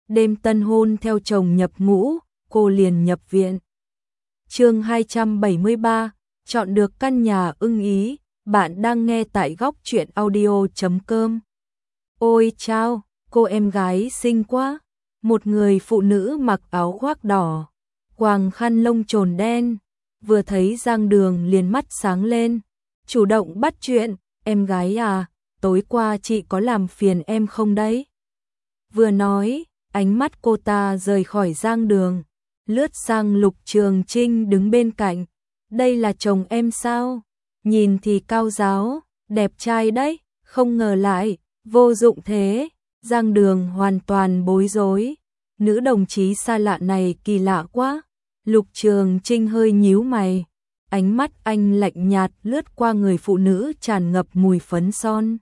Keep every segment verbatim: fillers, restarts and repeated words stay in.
đêm tân hôn theo chồng nhập ngũ, cô liền nhập viện. Chương hai trăm bảy mươi ba, chọn được căn nhà ưng ý, bạn đang nghe tại góc truyện audio chấm com. Ôi chao, cô em gái xinh quá. Một người phụ nữ mặc áo khoác đỏ, quàng khăn lông trồn đen, vừa thấy Giang Đường liền mắt sáng lên, chủ động bắt chuyện, em gái à, tối qua chị có làm phiền em không đấy? Vừa nói, ánh mắt cô ta rời khỏi Giang Đường, lướt sang Lục Trường Trinh đứng bên cạnh. Đây là chồng em sao? Nhìn thì cao ráo, đẹp trai đấy, không ngờ lại, vô dụng thế. Giang Đường hoàn toàn bối rối, nữ đồng chí xa lạ này kỳ lạ quá. Lục Trường Trinh hơi nhíu mày, ánh mắt anh lạnh nhạt lướt qua người phụ nữ tràn ngập mùi phấn son.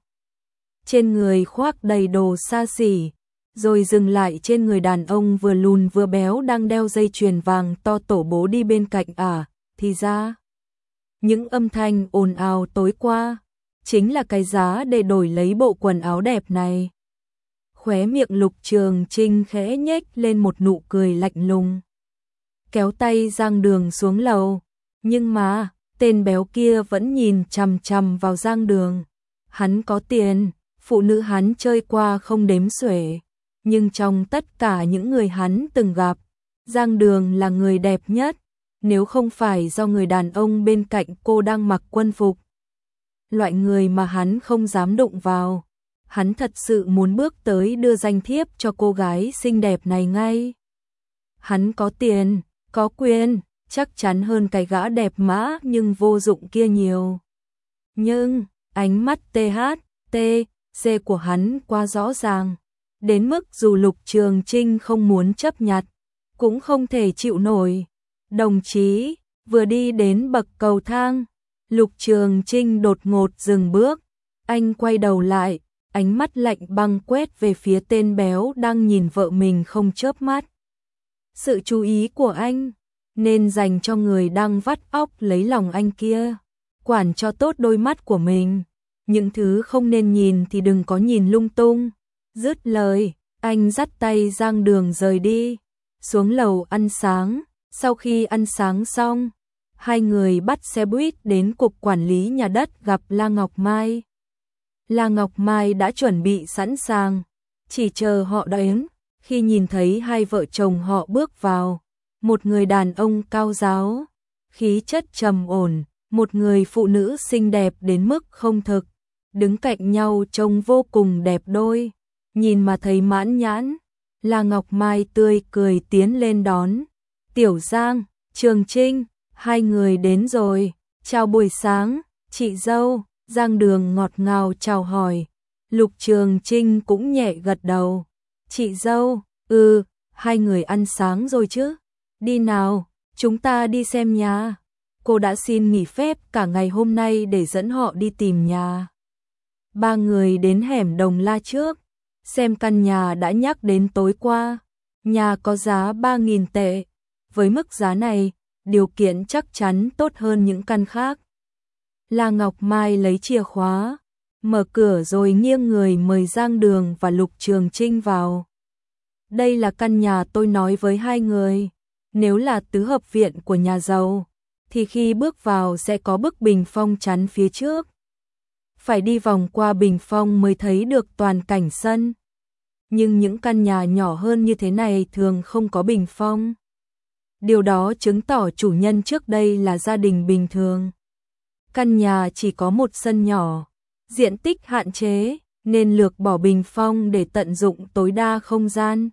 Trên người khoác đầy đồ xa xỉ, rồi dừng lại trên người đàn ông vừa lùn vừa béo đang đeo dây chuyền vàng to tổ bố đi bên cạnh. À, thì ra, những âm thanh ồn ào tối qua, chính là cái giá để đổi lấy bộ quần áo đẹp này. Khóe miệng Lục Trường Trinh khẽ nhếch lên một nụ cười lạnh lùng, kéo tay Giang Đường xuống lầu, nhưng mà, tên béo kia vẫn nhìn chằm chằm vào Giang Đường. Hắn có tiền, phụ nữ hắn chơi qua không đếm xuể, nhưng trong tất cả những người hắn từng gặp, Giang Đường là người đẹp nhất, nếu không phải do người đàn ông bên cạnh cô đang mặc quân phục, loại người mà hắn không dám đụng vào. Hắn thật sự muốn bước tới đưa danh thiếp cho cô gái xinh đẹp này ngay. Hắn có tiền, có quyền, chắc chắn hơn cái gã đẹp mã nhưng vô dụng kia nhiều. Nhưng, ánh mắt tê hát, tê, xê của hắn quá rõ ràng, đến mức dù Lục Trường Trinh không muốn chấp nhặt, cũng không thể chịu nổi. Đồng chí, vừa đi đến bậc cầu thang, Lục Trường Trinh đột ngột dừng bước, anh quay đầu lại, ánh mắt lạnh băng quét về phía tên béo đang nhìn vợ mình không chớp mắt. Sự chú ý của anh nên dành cho người đang vắt óc lấy lòng anh kia. Quản cho tốt đôi mắt của mình, những thứ không nên nhìn thì đừng có nhìn lung tung. Dứt lời, anh dắt tay Giang Đường rời đi, xuống lầu ăn sáng. Sau khi ăn sáng xong, hai người bắt xe buýt đến cục quản lý nhà đất gặp La Ngọc Mai. La Ngọc Mai đã chuẩn bị sẵn sàng, chỉ chờ họ đến. Khi nhìn thấy hai vợ chồng họ bước vào, một người đàn ông cao ráo, khí chất trầm ổn, một người phụ nữ xinh đẹp đến mức không thực, đứng cạnh nhau trông vô cùng đẹp đôi, nhìn mà thấy mãn nhãn. La Ngọc Mai tươi cười tiến lên đón. Tiểu Giang, Trường Trinh, hai người đến rồi, chào buổi sáng, chị dâu. Giang Đường ngọt ngào chào hỏi, Lục Trường Trinh cũng nhẹ gật đầu. Chị dâu, ừ, hai người ăn sáng rồi chứ? Đi nào, chúng ta đi xem nhà. Cô đã xin nghỉ phép cả ngày hôm nay để dẫn họ đi tìm nhà. Ba người đến hẻm Đồng La trước, xem căn nhà đã nhắc đến tối qua. Nhà có giá ba nghìn tệ, với mức giá này, điều kiện chắc chắn tốt hơn những căn khác. La Ngọc Mai lấy chìa khóa, mở cửa rồi nghiêng người mời Giang Đường và Lục Trường Trinh vào. Đây là căn nhà tôi nói với hai người, nếu là tứ hợp viện của nhà giàu, thì khi bước vào sẽ có bức bình phong chắn phía trước. Phải đi vòng qua bình phong mới thấy được toàn cảnh sân. Nhưng những căn nhà nhỏ hơn như thế này thường không có bình phong. Điều đó chứng tỏ chủ nhân trước đây là gia đình bình thường. Căn nhà chỉ có một sân nhỏ, diện tích hạn chế, nên lược bỏ bình phong để tận dụng tối đa không gian.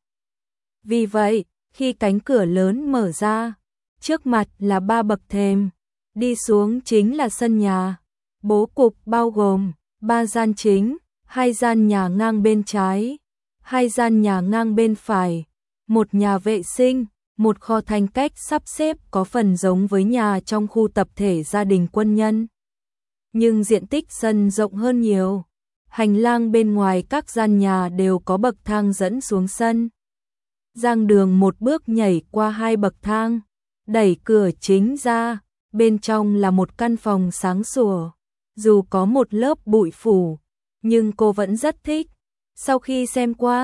Vì vậy, khi cánh cửa lớn mở ra, trước mặt là ba bậc thềm, đi xuống chính là sân nhà. Bố cục bao gồm ba gian chính, hai gian nhà ngang bên trái, hai gian nhà ngang bên phải, một nhà vệ sinh, một kho thanh cách sắp xếp có phần giống với nhà trong khu tập thể gia đình quân nhân. Nhưng diện tích sân rộng hơn nhiều. Hành lang bên ngoài các gian nhà đều có bậc thang dẫn xuống sân. Giang Đường một bước nhảy qua hai bậc thang, đẩy cửa chính ra, bên trong là một căn phòng sáng sủa. Dù có một lớp bụi phủ, nhưng cô vẫn rất thích. Sau khi xem qua,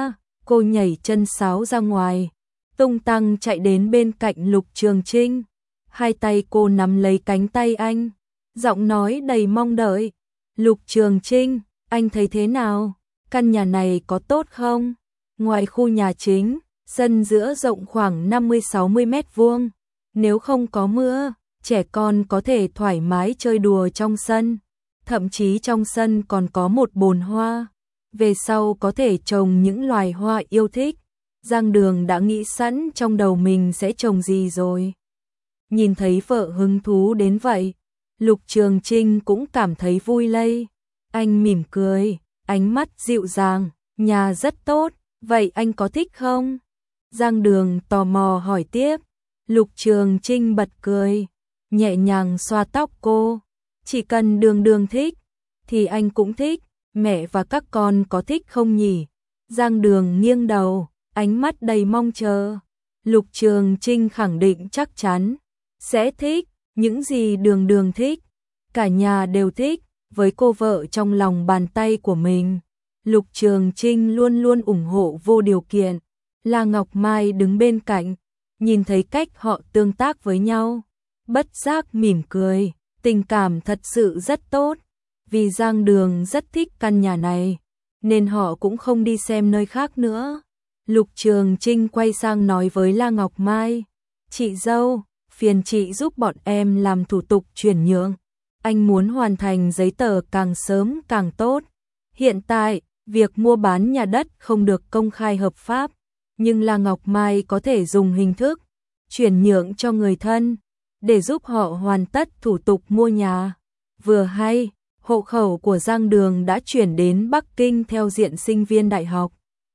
Cô nhảy chân sáo ra ngoài, tung tăng chạy đến bên cạnh Lục Trường Trinh. Hai tay cô nắm lấy cánh tay anh, giọng nói đầy mong đợi. Lục Trường Trinh, anh thấy thế nào? Căn nhà này có tốt không? Ngoài khu nhà chính, sân giữa rộng khoảng năm mươi sáu mươi mét vuông. Nếu không có mưa, trẻ con có thể thoải mái chơi đùa trong sân. Thậm chí trong sân còn có một bồn hoa. Về sau có thể trồng những loài hoa yêu thích. Giang Đường đã nghĩ sẵn trong đầu mình sẽ trồng gì rồi. Nhìn thấy vợ hứng thú đến vậy, Lục Trường Trinh cũng cảm thấy vui lây. Anh mỉm cười, ánh mắt dịu dàng, nhà rất tốt, vậy anh có thích không? Giang Đường tò mò hỏi tiếp. Lục Trường Trinh bật cười, nhẹ nhàng xoa tóc cô. Chỉ cần Đường Đường thích, thì anh cũng thích, mẹ và các con có thích không nhỉ? Giang Đường nghiêng đầu, ánh mắt đầy mong chờ. Lục Trường Trinh khẳng định chắc chắn sẽ thích, những gì Đường Đường thích, cả nhà đều thích, với cô vợ trong lòng bàn tay của mình. Lục Trường Trinh luôn luôn ủng hộ vô điều kiện. La Ngọc Mai đứng bên cạnh, nhìn thấy cách họ tương tác với nhau, bất giác mỉm cười, tình cảm thật sự rất tốt. Vì Giang Đường rất thích căn nhà này, nên họ cũng không đi xem nơi khác nữa. Lục Trường Trinh quay sang nói với La Ngọc Mai, chị dâu, phiền chị giúp bọn em làm thủ tục chuyển nhượng. Anh muốn hoàn thành giấy tờ càng sớm càng tốt. Hiện tại, việc mua bán nhà đất không được công khai hợp pháp, nhưng La Ngọc Mai có thể dùng hình thức chuyển nhượng cho người thân để giúp họ hoàn tất thủ tục mua nhà. Vừa hay, hộ khẩu của Giang Đường đã chuyển đến Bắc Kinh theo diện sinh viên đại học.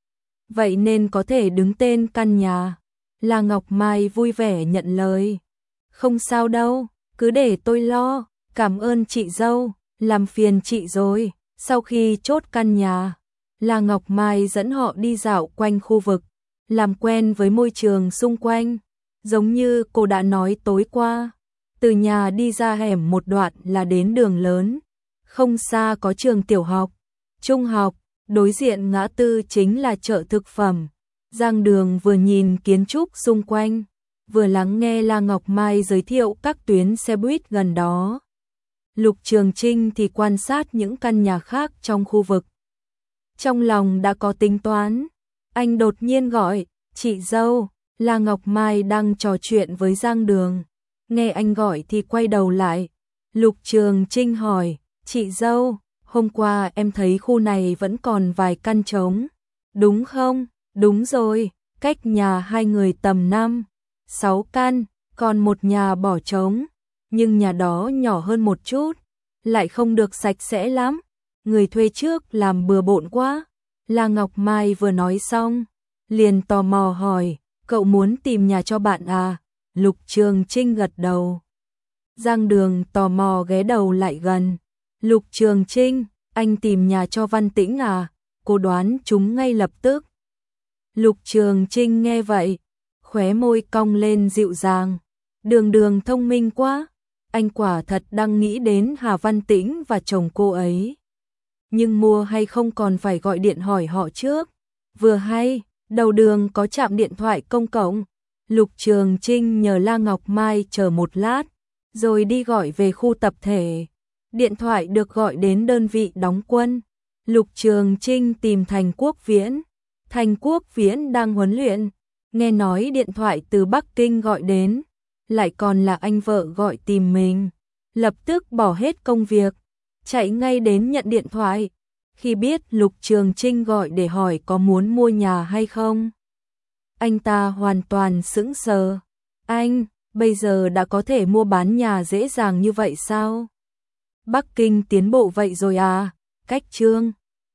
Vậy nên có thể đứng tên căn nhà. La Ngọc Mai vui vẻ nhận lời. Không sao đâu, cứ để tôi lo, cảm ơn chị dâu, làm phiền chị rồi. Sau khi chốt căn nhà, La Ngọc Mai dẫn họ đi dạo quanh khu vực, làm quen với môi trường xung quanh. Giống như cô đã nói tối qua, từ nhà đi ra hẻm một đoạn là đến đường lớn. Không xa có trường tiểu học, trung học, đối diện ngã tư chính là chợ thực phẩm. Giang Đường vừa nhìn kiến trúc xung quanh, vừa lắng nghe La Ngọc Mai giới thiệu các tuyến xe buýt gần đó. Lục Trường Trinh thì quan sát những căn nhà khác trong khu vực. Trong lòng đã có tính toán, anh đột nhiên gọi, chị dâu. La Ngọc Mai đang trò chuyện với Giang Đường. Nghe anh gọi thì quay đầu lại. Lục Trường Trinh hỏi, chị dâu, hôm qua em thấy khu này vẫn còn vài căn trống, đúng không? Đúng rồi, cách nhà hai người tầm năm, sáu căn, còn một nhà bỏ trống, nhưng nhà đó nhỏ hơn một chút, lại không được sạch sẽ lắm, người thuê trước làm bừa bộn quá. La Ngọc Mai vừa nói xong, liền tò mò hỏi, cậu muốn tìm nhà cho bạn à? Lục Trường Trinh gật đầu. Giang Đường tò mò ghé đầu lại gần. Lục Trường Trinh, anh tìm nhà cho Văn Tĩnh à? Cô đoán chúng ngay lập tức. Lục Trường Trinh nghe vậy, khóe môi cong lên dịu dàng. Đường Đường thông minh quá, anh quả thật đang nghĩ đến Hà Văn Tĩnh và chồng cô ấy. Nhưng mua hay không còn phải gọi điện hỏi họ trước. Vừa hay, đầu đường có trạm điện thoại công cộng. Lục Trường Trinh nhờ La Ngọc Mai chờ một lát, rồi đi gọi về khu tập thể. Điện thoại được gọi đến đơn vị đóng quân. Lục Trường Trinh tìm Thành Quốc Viễn. Thành Quốc Viễn đang huấn luyện. Nghe nói điện thoại từ Bắc Kinh gọi đến, lại còn là anh vợ gọi tìm mình. Lập tức bỏ hết công việc, chạy ngay đến nhận điện thoại. Khi biết Lục Trường Trinh gọi để hỏi có muốn mua nhà hay không, anh ta hoàn toàn sững sờ. Anh, bây giờ đã có thể mua bán nhà dễ dàng như vậy sao? Bắc Kinh tiến bộ vậy rồi à? Cách chương